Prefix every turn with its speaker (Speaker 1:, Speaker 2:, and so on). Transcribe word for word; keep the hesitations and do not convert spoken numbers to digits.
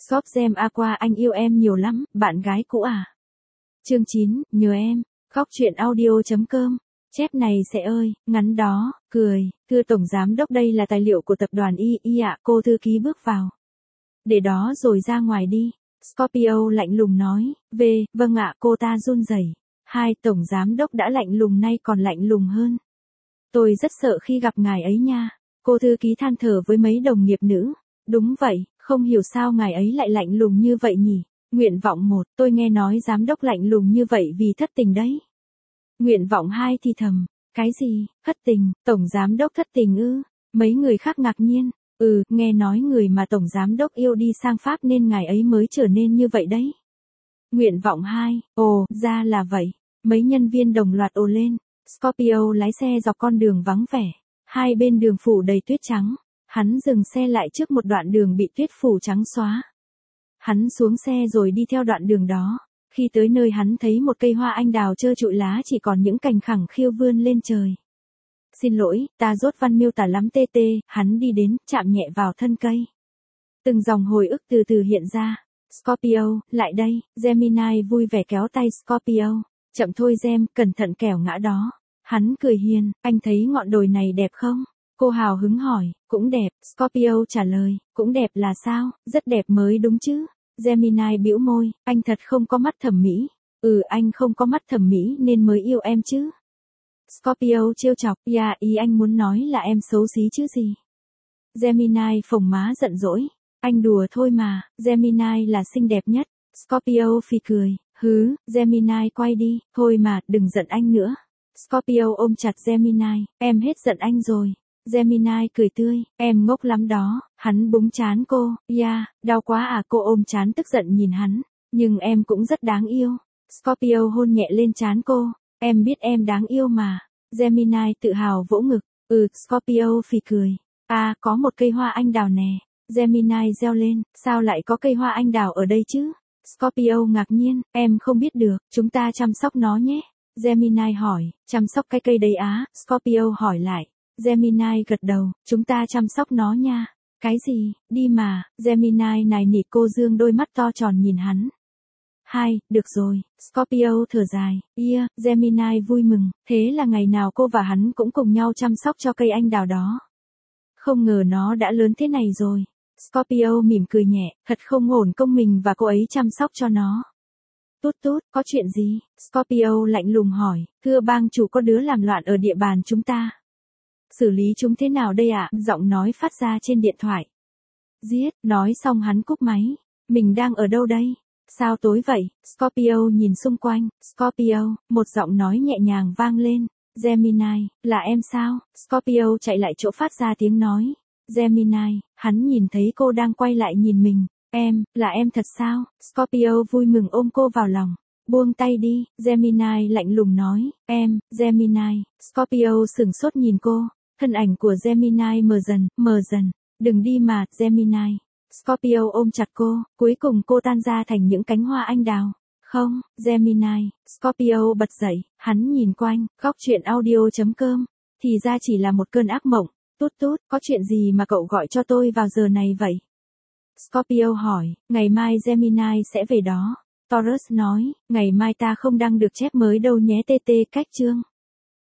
Speaker 1: Shop Gem Aqua anh yêu em nhiều lắm, bạn gái cũ à? Chương chín, nhớ em, khóc chuyện audio chấm com. Chép này sẽ ơi, ngắn đó, cười, thưa Tổng Giám Đốc đây là tài liệu của tập đoàn Y Y ạ, cô thư ký bước vào. Để đó rồi ra ngoài đi. Scorpio lạnh lùng nói, về, vâng ạ cô ta run rẩy. Hai, Tổng Giám Đốc đã lạnh lùng nay còn lạnh lùng hơn. Tôi rất sợ khi gặp ngài ấy nha. Cô thư ký than thở với mấy đồng nghiệp nữ. Đúng vậy, không hiểu sao ngài ấy lại lạnh lùng như vậy nhỉ. Nguyện vọng một, tôi nghe nói giám đốc lạnh lùng như vậy vì thất tình đấy. Nguyện vọng hai thì thầm, cái gì, thất tình, tổng giám đốc thất tình ư? Mấy người khác ngạc nhiên, ừ, nghe nói người mà tổng giám đốc yêu đi sang Pháp nên ngài ấy mới trở nên như vậy đấy. Nguyện vọng hai, ồ, ra là vậy. Mấy nhân viên đồng loạt ồ lên. Scorpio lái xe dọc con đường vắng vẻ. Hai bên đường phủ đầy tuyết trắng. Hắn dừng xe lại trước một đoạn đường bị tuyết phủ trắng xóa. Hắn xuống xe rồi đi theo đoạn đường đó. Khi tới nơi hắn thấy một cây hoa anh đào trơ trụi lá chỉ còn những cành khẳng khiu vươn lên trời. Xin lỗi, ta dốt văn miêu tả lắm tê tê, hắn đi đến, chạm nhẹ vào thân cây. Từng dòng hồi ức từ từ hiện ra. Scorpio, lại đây, Gemini vui vẻ kéo tay Scorpio. Chậm thôi Gem, cẩn thận kẻo ngã đó. Hắn cười hiền, anh thấy ngọn đồi này đẹp không? Cô hào hứng hỏi, cũng đẹp, Scorpio trả lời, cũng đẹp là sao, rất đẹp mới đúng chứ. Gemini bĩu môi, anh thật không có mắt thẩm mỹ. Ừ anh không có mắt thẩm mỹ nên mới yêu em chứ. Scorpio trêu chọc, yeah, ý anh muốn nói là em xấu xí chứ gì. Gemini phồng má giận dỗi, anh đùa thôi mà, Gemini là xinh đẹp nhất. Scorpio phì cười, hứ, Gemini quay đi, thôi mà, đừng giận anh nữa. Scorpio ôm chặt Gemini, em hết giận anh rồi. Gemini cười tươi, em ngốc lắm đó, hắn búng chán cô, yeah, đau quá à cô ôm chán tức giận nhìn hắn, nhưng em cũng rất đáng yêu. Scorpio hôn nhẹ lên chán cô, em biết em đáng yêu mà. Gemini tự hào vỗ ngực, ừ, Scorpio phì cười, à, có một cây hoa anh đào nè. Gemini reo lên, sao lại có cây hoa anh đào ở đây chứ? Scorpio ngạc nhiên, em không biết được, chúng ta chăm sóc nó nhé. Gemini hỏi, chăm sóc cái cây đấy á? Scorpio hỏi lại. Gemini gật đầu, chúng ta chăm sóc nó nha. Cái gì, đi mà, Gemini nài nỉ cô dương đôi mắt to tròn nhìn hắn. Hai, được rồi, Scorpio thở dài, yeah, Gemini vui mừng, thế là ngày nào cô và hắn cũng cùng nhau chăm sóc cho cây anh đào đó. Không ngờ nó đã lớn thế này rồi. Scorpio mỉm cười nhẹ, thật không ổn công mình và cô ấy chăm sóc cho nó. Tút tút, có chuyện gì? Scorpio lạnh lùng hỏi, thưa bang chủ có đứa làm loạn ở địa bàn chúng ta. Xử lý chúng thế nào đây ạ? À? Giọng nói phát ra trên điện thoại. Giết, nói xong hắn cúp máy. Mình đang ở đâu đây? Sao tối vậy? Scorpio nhìn xung quanh. Scorpio, một giọng nói nhẹ nhàng vang lên. Gemini, là em sao? Scorpio chạy lại chỗ phát ra tiếng nói. Gemini, hắn nhìn thấy cô đang quay lại nhìn mình. Em, là em thật sao? Scorpio vui mừng ôm cô vào lòng. Buông tay đi, Gemini lạnh lùng nói. Em, Gemini. Scorpio sửng sốt nhìn cô. Thân ảnh của Gemini mờ dần, mờ dần. Đừng đi mà, Gemini. Scorpio ôm chặt cô, cuối cùng cô tan ra thành những cánh hoa anh đào. Không, Gemini. Scorpio bật dậy, hắn nhìn quanh, khóc chuyện audio chấm com. Thì ra chỉ là một cơn ác mộng. Tút tút, có chuyện gì mà cậu gọi cho tôi vào giờ này vậy? Scorpio hỏi, ngày mai Gemini sẽ về đó. Taurus nói, ngày mai ta không đăng được chép mới đâu nhé tê tê cách chương.